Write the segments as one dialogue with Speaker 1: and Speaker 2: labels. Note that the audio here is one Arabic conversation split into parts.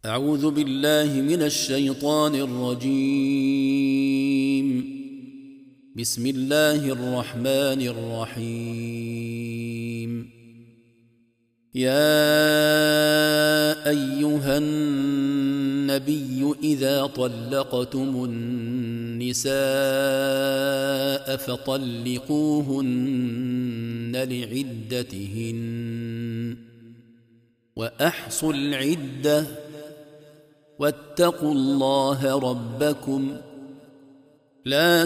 Speaker 1: أعوذ بالله من الشيطان الرجيم. بسم الله الرحمن الرحيم. يا أيها النبي إذا طلقتم النساء فطلقوهن لعدتهن وأحصوا العدة واتقوا الله ربكم لا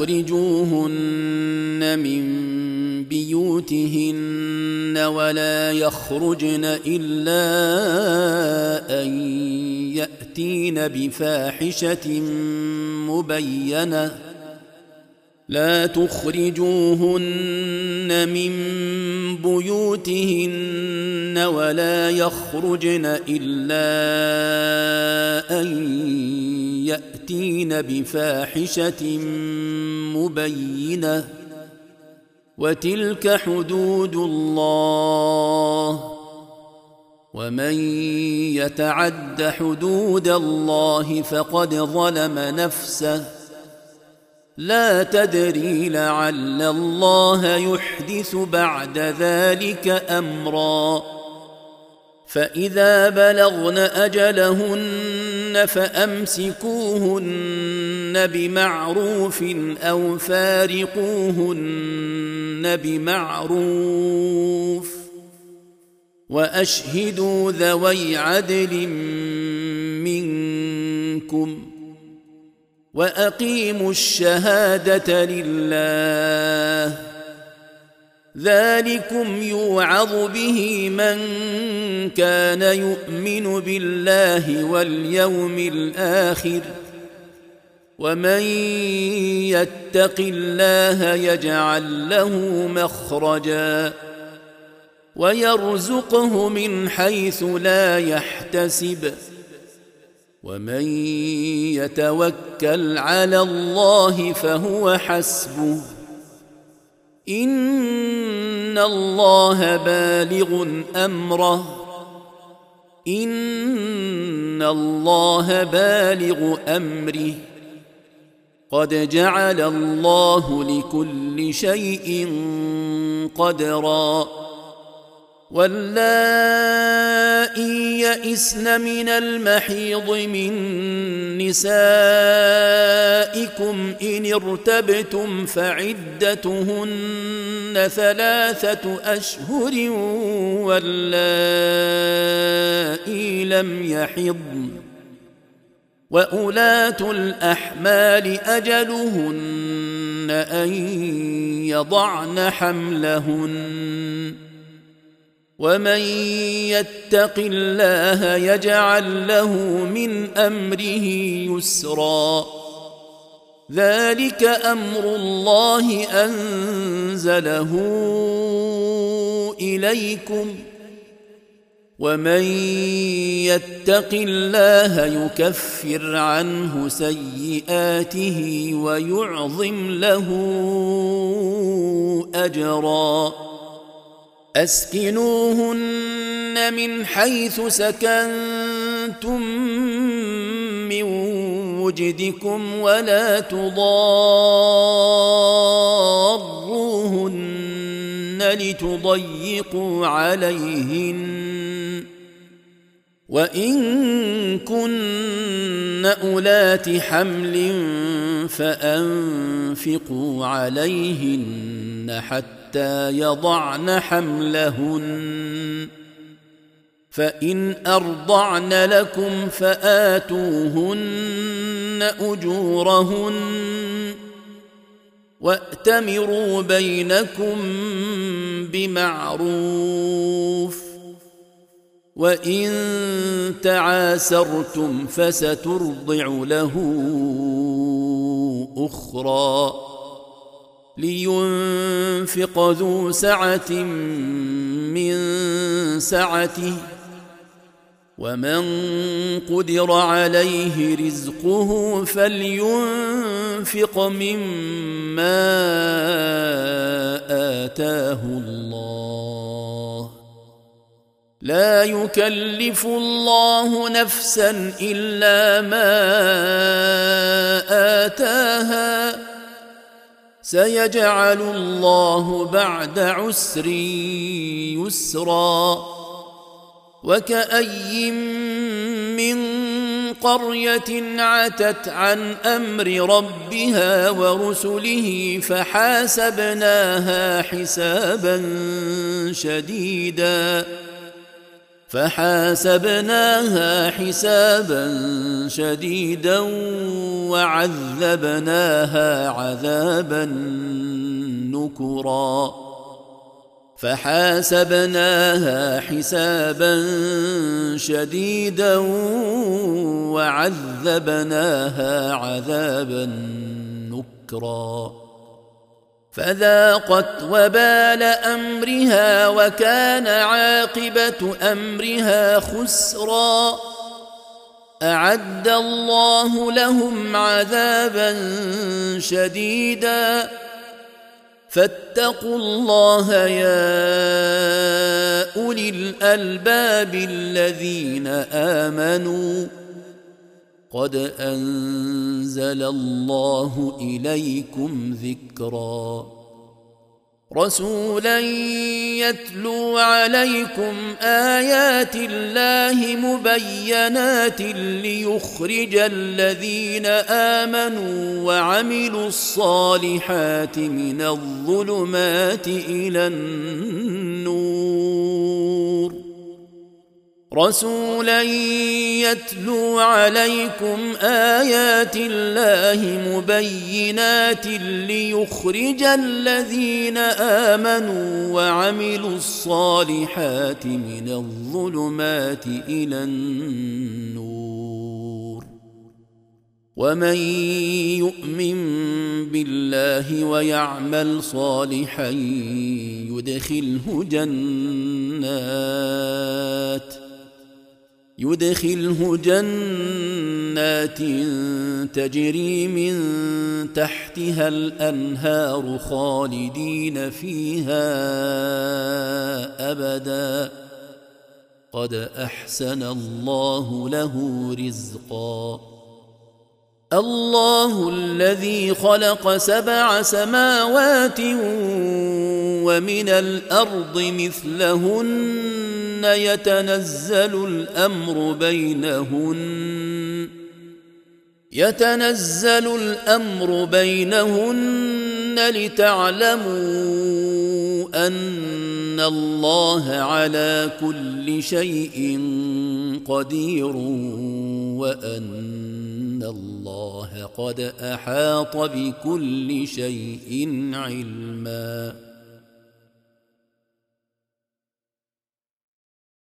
Speaker 1: تخرجوهن من بيوتهن ولا يخرجن إلا أن يأتين بفاحشة مبينة لا تخرجوهن من بيوتهن ولا يخرجن إلا أن يأتين بفاحشة مبينة وتلك حدود الله ومن يتعد حدود الله فقد ظلم نفسه لا تدري لعل الله يحدث بعد ذلك أمرا فإذا بلغن أجلهن فأمسكوهن بمعروف أو فارقوهن بمعروف وأشهدوا ذوي عدل منكم وأقيموا الشهادة لله ذلكم يوعظ به من كان يؤمن بالله واليوم الآخر ومن يتق الله يجعل له مخرجا ويرزقه من حيث لا يحتسب ومن يتوكل على الله فهو حسبه إن الله بالغ أمره إن الله بالغ أمره قد جعل الله لكل شيء قدرا واللائي يئسن من المحيض من نسائكم إن ارتبتم فعدتهن 3 أشهر واللائي لم يحضن وأولاة الأحمال أجلهن أن يضعن حملهن ومن يتق الله يجعل له من أمره يسرا ذلك أمر الله أنزله إليكم ومن يتق الله يكفر عنه سيئاته ويعظم له أجرا أسكنوهن من حيث سكنتم من وجدكم ولا تضاروهن لتضيقوا عليهن وإن كن أولات حمل فأنفقوا عليهن حتى يضعن حملهن فإن أرضعن لكم فآتوهن أجورهن وأتمروا بينكم بمعروف وإن تعاسرتم فسترضع له أخرى لينفق ذو سعة من سعته ومن قدر عليه رزقه فلينفق مما آتاه الله لا يكلف الله نفسا إلا ما آتاها سيجعل الله بعد عسر يسرا وكأي من قرية عتت عن أمر ربها ورسله فحاسبناها حسابا شديدا وعذبناها عذابا نكرا فذاقت وبال أمرها وكان عاقبة أمرها خسرا أعد الله لهم عذابا شديدا فاتقوا الله يا أولي الألباب الذين آمنوا قد أنزل الله إليكم ذكرا رسولا يتلو عليكم آيات الله مبينات ليخرج الذين آمنوا وعملوا الصالحات من الظلمات إلى النور رسولا يتلو عليكم آيات الله مبينات ليخرج الذين آمنوا وعملوا الصالحات من الظلمات إلى النور ومن يؤمن بالله ويعمل صالحا يدخله جنات تجري من تحتها الأنهار خالدين فيها أبدا قد أحسن الله له رزقا الله الذي خلق 7 سماوات ومن الأرض مثلهن يتنزل الأمر بينهن لتعلموا أن الله على كل شيء قدير وأن الله قد أحاط بكل شيء علما